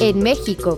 en México.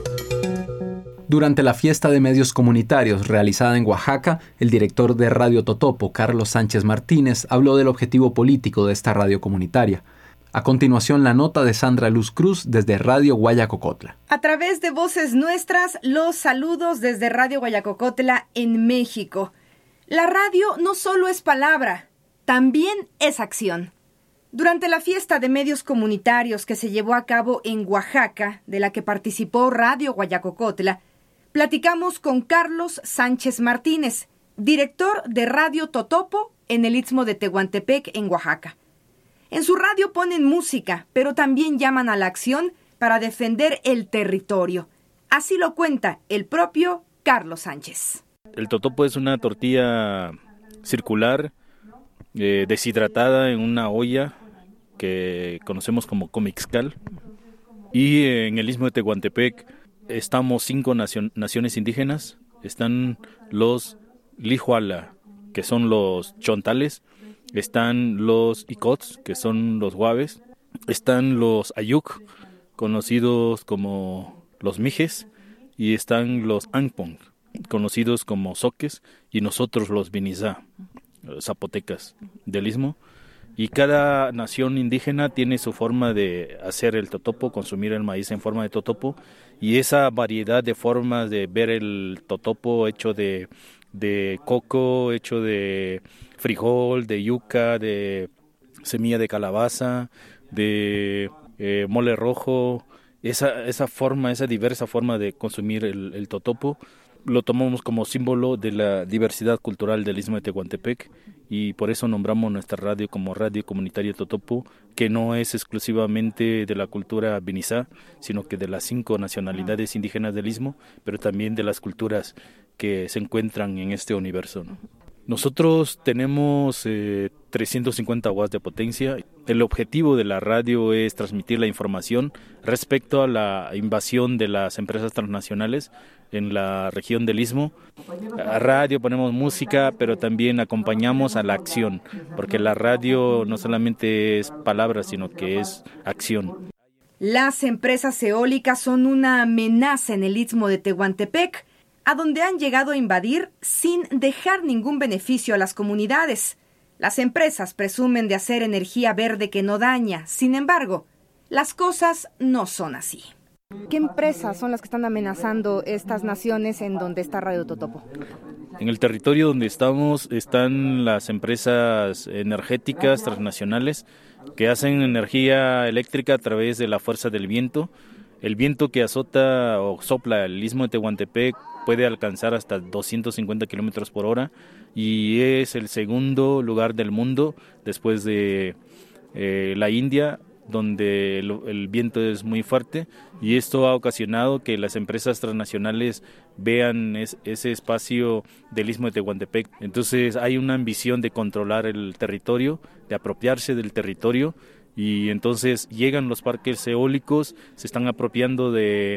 Durante la fiesta de medios comunitarios realizada en Oaxaca, el director de Radio Totopo, Carlos Sánchez Martínez, habló del objetivo político de esta radio comunitaria. A continuación, la nota de Sandra Luz Cruz desde Radio Guayacocotla. A través de Voces Nuestras, los saludos desde Radio Guayacocotla en México. La radio no solo es palabra, también es acción. Durante la fiesta de medios comunitarios que se llevó a cabo en Oaxaca, de la que participó Radio Guayacocotla, platicamos con Carlos Sánchez Martínez, director de Radio Totopo en el Istmo de Tehuantepec, en Oaxaca. En su radio ponen música, pero también llaman a la acción para defender el territorio. Así lo cuenta el propio Carlos Sánchez. El totopo es una tortilla circular, deshidratada en una olla que conocemos como comixcal. Y en el Istmo de Tehuantepec estamos 5 naciones indígenas. Están los Lijuala, que son los chontales. Están los Icots, que son los Guaves. Están los Ayuk, conocidos como los Mijes. Y están los Angpong, conocidos como Soques. Y nosotros los Vinizá, zapotecas del Istmo. Y cada nación indígena tiene su forma de hacer el totopo, consumir el maíz en forma de totopo. Y esa variedad de formas de ver el totopo hecho de coco, hecho de frijol, de yuca, de semilla de calabaza, de mole rojo, esa forma, esa diversa forma de consumir el totopo, lo tomamos como símbolo de la diversidad cultural del Istmo de Tehuantepec y por eso nombramos nuestra radio como Radio Comunitaria Totopo, que no es exclusivamente de la cultura vinizá, sino que de las 5 nacionalidades indígenas del Istmo, pero también de las culturas que se encuentran en este universo, ¿no? Nosotros tenemos 350 watts de potencia. El objetivo de la radio es transmitir la información respecto a la invasión de las empresas transnacionales en la región del Istmo. A radio ponemos música, pero también acompañamos a la acción, porque la radio no solamente es palabras, sino que es acción. Las empresas eólicas son una amenaza en el Istmo de Tehuantepec, a donde han llegado a invadir sin dejar ningún beneficio a las comunidades. Las empresas presumen de hacer energía verde que no daña. Sin embargo, las cosas no son así. ¿Qué empresas son las que están amenazando estas naciones en donde está Radio Totopo? En el territorio donde estamos están las empresas energéticas transnacionales que hacen energía eléctrica a través de la fuerza del viento. El viento que azota o sopla el Istmo de Tehuantepec puede alcanzar hasta 250 kilómetros por hora y es el segundo lugar del mundo después de la India, donde el viento es muy fuerte, y esto ha ocasionado que las empresas transnacionales vean ese espacio del Istmo de Tehuantepec. Entonces hay una ambición de controlar el territorio, de apropiarse del territorio, y entonces llegan los parques eólicos, se están apropiando de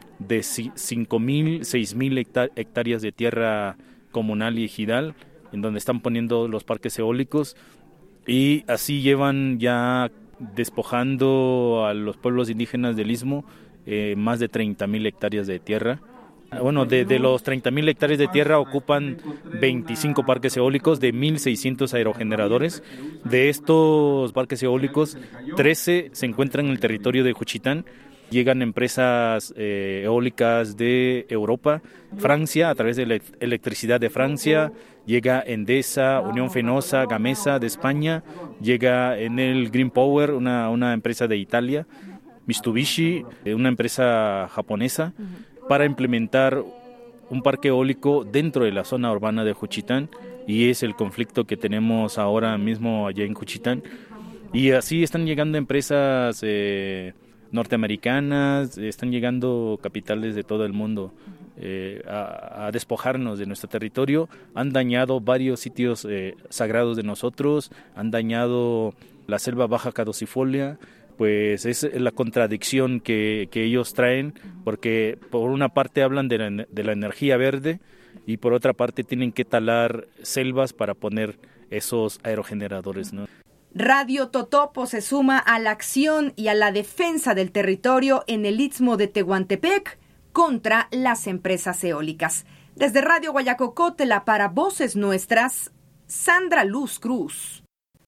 5.000, 6.000 hectáreas de tierra comunal y ejidal, en donde están poniendo los parques eólicos, y así llevan ya despojando a los pueblos indígenas del Istmo más de 30.000 hectáreas de tierra. Bueno, de los 30.000 hectáreas de tierra ocupan 25 parques eólicos de 1.600 aerogeneradores. De estos parques eólicos, 13 se encuentran en el territorio de Juchitán. Llegan empresas eólicas de Europa, Francia, a través de la electricidad de Francia, llega Endesa, Unión Fenosa, Gamesa de España, llega Enel Green Power, una empresa de Italia, Mitsubishi, una empresa japonesa, para implementar un parque eólico dentro de la zona urbana de Juchitán, y es el conflicto que tenemos ahora mismo allá en Juchitán. Y así están llegando empresas norteamericanas, están llegando capitales de todo el mundo a despojarnos de nuestro territorio. Han dañado varios sitios sagrados de nosotros, han dañado la selva baja caducifolia. Pues es la contradicción que ellos traen, porque por una parte hablan de la energía verde y por otra parte tienen que talar selvas para poner esos aerogeneradores, ¿no? Radio Totopo se suma a la acción y a la defensa del territorio en el Istmo de Tehuantepec contra las empresas eólicas. Desde Radio Guayacocotla para Voces Nuestras, Sandra Luz Cruz.